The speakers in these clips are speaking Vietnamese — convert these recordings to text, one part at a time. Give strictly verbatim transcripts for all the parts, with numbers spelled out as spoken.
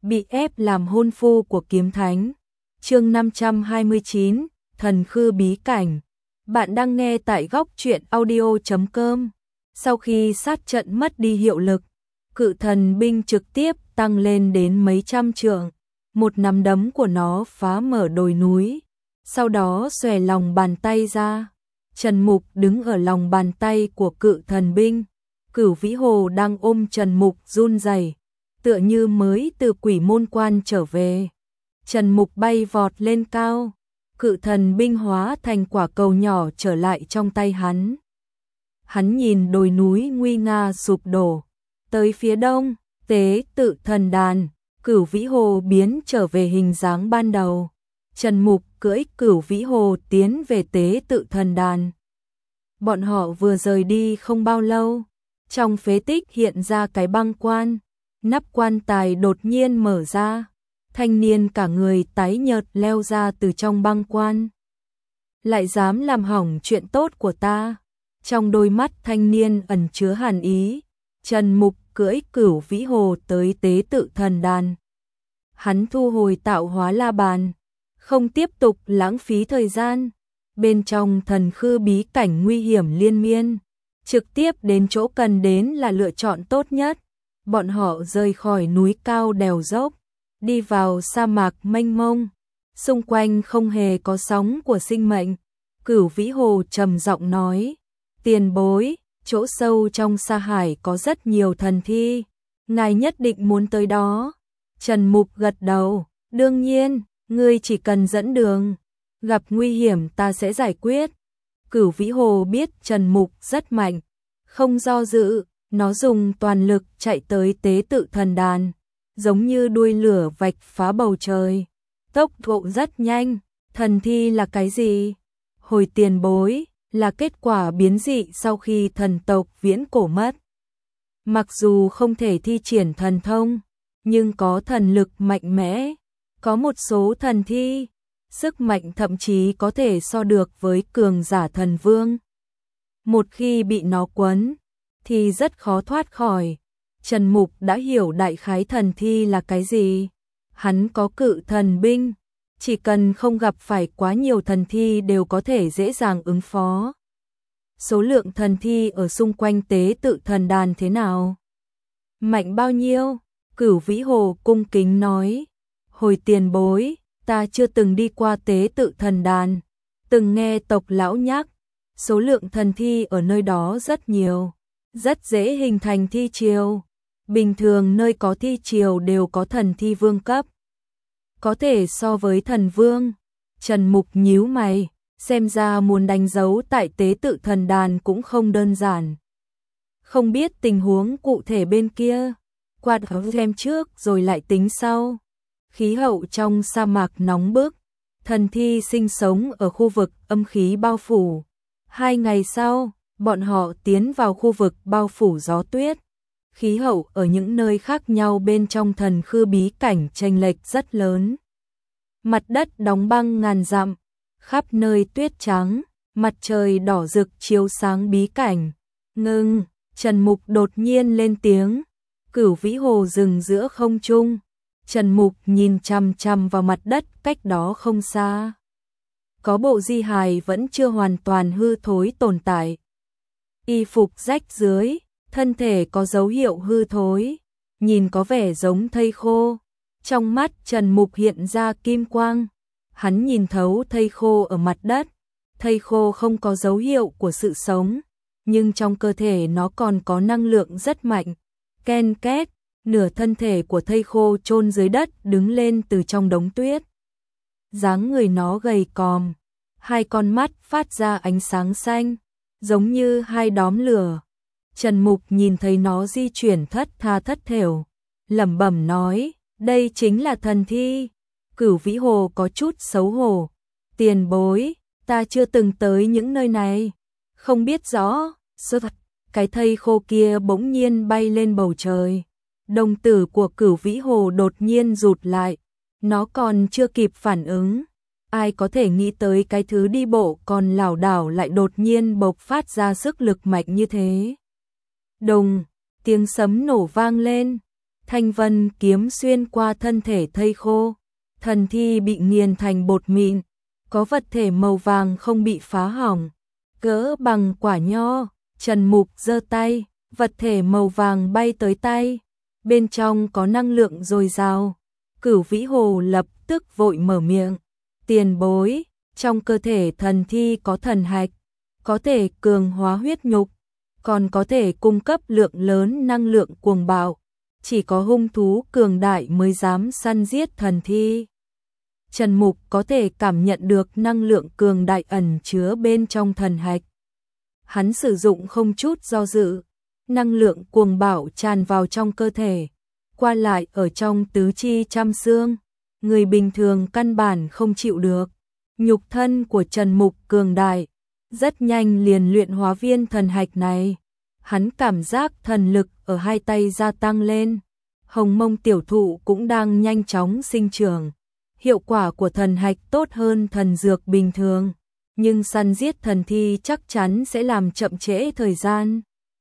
bị ép làm hôn phu của kiếm thánh. Chương năm trăm hai mươi chín, Thần Khư bí cảnh. Bạn đang nghe tại góc truyện audio chấm com. Sau khi sát trận mất đi hiệu lực, cự thần binh trực tiếp tăng lên đến mấy trăm trượng. Một nắm đấm của nó phá mở đồi núi, sau đó xòe lòng bàn tay ra. Trần Mục đứng ở lòng bàn tay của cự thần binh. Cửu Vĩ Hồ đang ôm Trần Mục run rẩy, tựa như mới từ quỷ môn quan trở về. Trần Mục bay vọt lên cao, cự thần binh hóa thành quả cầu nhỏ trở lại trong tay hắn. Hắn nhìn đồi núi nguy nga sụp đổ. Tới phía đông, tế tự thần đàn, Cửu Vĩ Hồ biến trở về hình dáng ban đầu. Trần Mục cưỡi Cửu Vĩ Hồ tiến về tế tự thần đàn. Bọn họ vừa rời đi không bao lâu, trong phế tích hiện ra cái băng quan. Nắp quan tài đột nhiên mở ra, thanh niên cả người tái nhợt leo ra từ trong băng quan. Lại dám làm hỏng chuyện tốt của ta. Trong đôi mắt thanh niên ẩn chứa hàn ý. Trần Mục cưỡi Cửu Vĩ Hồ tới tế tự thần đàn. Hắn thu hồi tạo hóa la bàn, không tiếp tục lãng phí thời gian. Bên trong thần khư bí cảnh nguy hiểm liên miên, trực tiếp đến chỗ cần đến là lựa chọn tốt nhất. Bọn họ rời khỏi núi cao đèo dốc, đi vào sa mạc mênh mông. Xung quanh không hề có sóng của sinh mệnh. Cửu Vĩ Hồ trầm giọng nói: "Tiền bối, chỗ sâu trong sa hải có rất nhiều thần thi, ngài nhất định muốn tới đó." Trần Mục gật đầu: "Đương nhiên, ngươi chỉ cần dẫn đường, gặp nguy hiểm ta sẽ giải quyết." Cửu Vĩ Hồ biết Trần Mục rất mạnh, không do dự, nó dùng toàn lực chạy tới tế tự thần đàn, giống như đuôi lửa vạch phá bầu trời. Tốc độ rất nhanh. Thần thi là cái gì? Hồi tiền bối, là kết quả biến dị sau khi thần tộc viễn cổ mất. Mặc dù không thể thi triển thần thông, nhưng có thần lực mạnh mẽ. Có một số thần thi, sức mạnh thậm chí có thể so được với cường giả thần vương. Một khi bị nó quấn, thì rất khó thoát khỏi. Trần Mục đã hiểu đại khái thần thi là cái gì. Hắn có cự thần binh, chỉ cần không gặp phải quá nhiều thần thi đều có thể dễ dàng ứng phó. Số lượng thần thi ở xung quanh tế tự thần đàn thế nào? Mạnh bao nhiêu? Cửu Vĩ Hồ cung kính nói: "Hồi tiền bối, ta chưa từng đi qua tế tự thần đàn, từng nghe tộc lão nhắc, số lượng thần thi ở nơi đó rất nhiều, rất dễ hình thành thi triều. Bình thường nơi có thi triều đều có thần thi vương cấp, có thể so với thần vương." Trần Mục nhíu mày, xem ra muốn đánh dấu tại tế tự thần đàn cũng không đơn giản. Không biết tình huống cụ thể bên kia, quạt xem trước rồi lại tính sau. Khí hậu trong sa mạc nóng bức, thần thi sinh sống ở khu vực âm khí bao phủ. Hai ngày sau, bọn họ tiến vào khu vực bao phủ gió tuyết. Khí hậu ở những nơi khác nhau bên trong thần khư bí cảnh chênh lệch rất lớn. Mặt đất đóng băng ngàn dặm, khắp nơi tuyết trắng, mặt trời đỏ rực chiếu sáng bí cảnh. Ngưng, Trần Mục đột nhiên lên tiếng. Cửu Vĩ Hồ dừng giữa không trung. Trần Mục nhìn chằm chằm vào mặt đất cách đó không xa. Có bộ di hài vẫn chưa hoàn toàn hư thối tồn tại. Y phục rách dưới, thân thể có dấu hiệu hư thối, nhìn có vẻ giống thây khô. Trong mắt Trần Mục hiện ra kim quang. Hắn nhìn thấu thây khô ở mặt đất. Thây khô không có dấu hiệu của sự sống, nhưng trong cơ thể nó còn có năng lượng rất mạnh. Ken két, nửa thân thể của thây khô chôn dưới đất đứng lên từ trong đống tuyết. Dáng người nó gầy còm, hai con mắt phát ra ánh sáng xanh, giống như hai đốm lửa. Trần Mục nhìn thấy nó di chuyển thất tha thất thểu, lẩm bẩm nói: "Đây chính là thần thi." Cửu Vĩ Hồ có chút xấu hổ: "Tiền bối, ta chưa từng tới những nơi này, không biết rõ." Sơ vật, cái thây khô kia bỗng nhiên bay lên bầu trời. Đồng tử của Cửu Vĩ Hồ đột nhiên rụt lại, nó còn chưa kịp phản ứng. Ai có thể nghĩ tới cái thứ đi bộ còn lảo đảo lại đột nhiên bộc phát ra sức lực mạnh như thế. Đùng, tiếng sấm nổ vang lên, thanh vân kiếm xuyên qua thân thể thây khô, thần thi bị nghiền thành bột mịn, có vật thể màu vàng không bị phá hỏng, cỡ bằng quả nho. Trần Mục giơ tay, vật thể màu vàng bay tới tay, bên trong có năng lượng dồi dào. Cửu Vĩ Hồ lập tức vội mở miệng, tiền bối, trong cơ thể thần thi có thần hạch, có thể cường hóa huyết nhục, còn có thể cung cấp lượng lớn năng lượng cuồng bạo, chỉ có hung thú cường đại mới dám săn giết thần thi. Trần Mục có thể cảm nhận được năng lượng cường đại ẩn chứa bên trong thần hạch. Hắn sử dụng không chút do dự, năng lượng cuồng bạo tràn vào trong cơ thể, qua lại ở trong tứ chi trăm xương, người bình thường căn bản không chịu được. Nhục thân của Trần Mục cường đại, rất nhanh liền luyện hóa viên thần hạch này. Hắn cảm giác thần lực ở hai tay gia tăng lên, hồng mông tiểu thụ cũng đang nhanh chóng sinh trưởng. Hiệu quả của thần hạch tốt hơn thần dược bình thường, nhưng săn giết thần thi chắc chắn sẽ làm chậm trễ thời gian.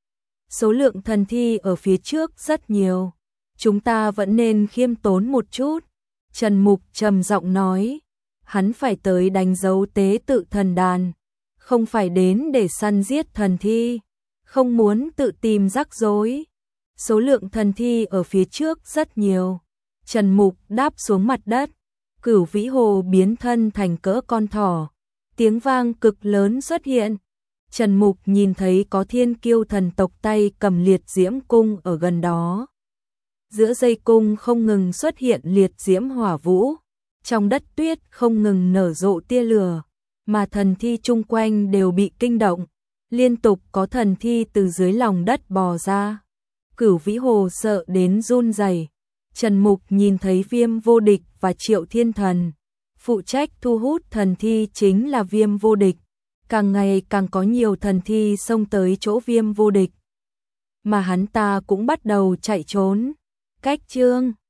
Số lượng thần thi ở phía trước rất nhiều, chúng ta vẫn nên khiêm tốn một chút. Trần Mục trầm giọng nói, hắn phải tới đánh dấu tế tự thần đàn, không phải đến để săn giết thần thi, không muốn tự tìm rắc rối. Số lượng thần thi ở phía trước rất nhiều. Trần Mục đáp xuống mặt đất, Cửu Vĩ Hồ biến thân thành cỡ con thỏ, tiếng vang cực lớn xuất hiện. Trần Mục nhìn thấy có thiên kiêu thần tộc tay cầm liệt diễm cung ở gần đó. Giữa dây cung không ngừng xuất hiện liệt diễm hỏa vũ, trong đất tuyết không ngừng nở rộ tia lửa, mà thần thi chung quanh đều bị kinh động, liên tục có thần thi từ dưới lòng đất bò ra. Cửu Vĩ Hồ sợ đến run rẩy. Trần Mục nhìn thấy Viêm Vô Địch và Triệu Thiên Thần, phụ trách thu hút thần thi chính là Viêm Vô Địch. Càng ngày càng có nhiều thần thi xông tới chỗ Viêm Vô Địch, mà hắn ta cũng bắt đầu chạy trốn. Cách chương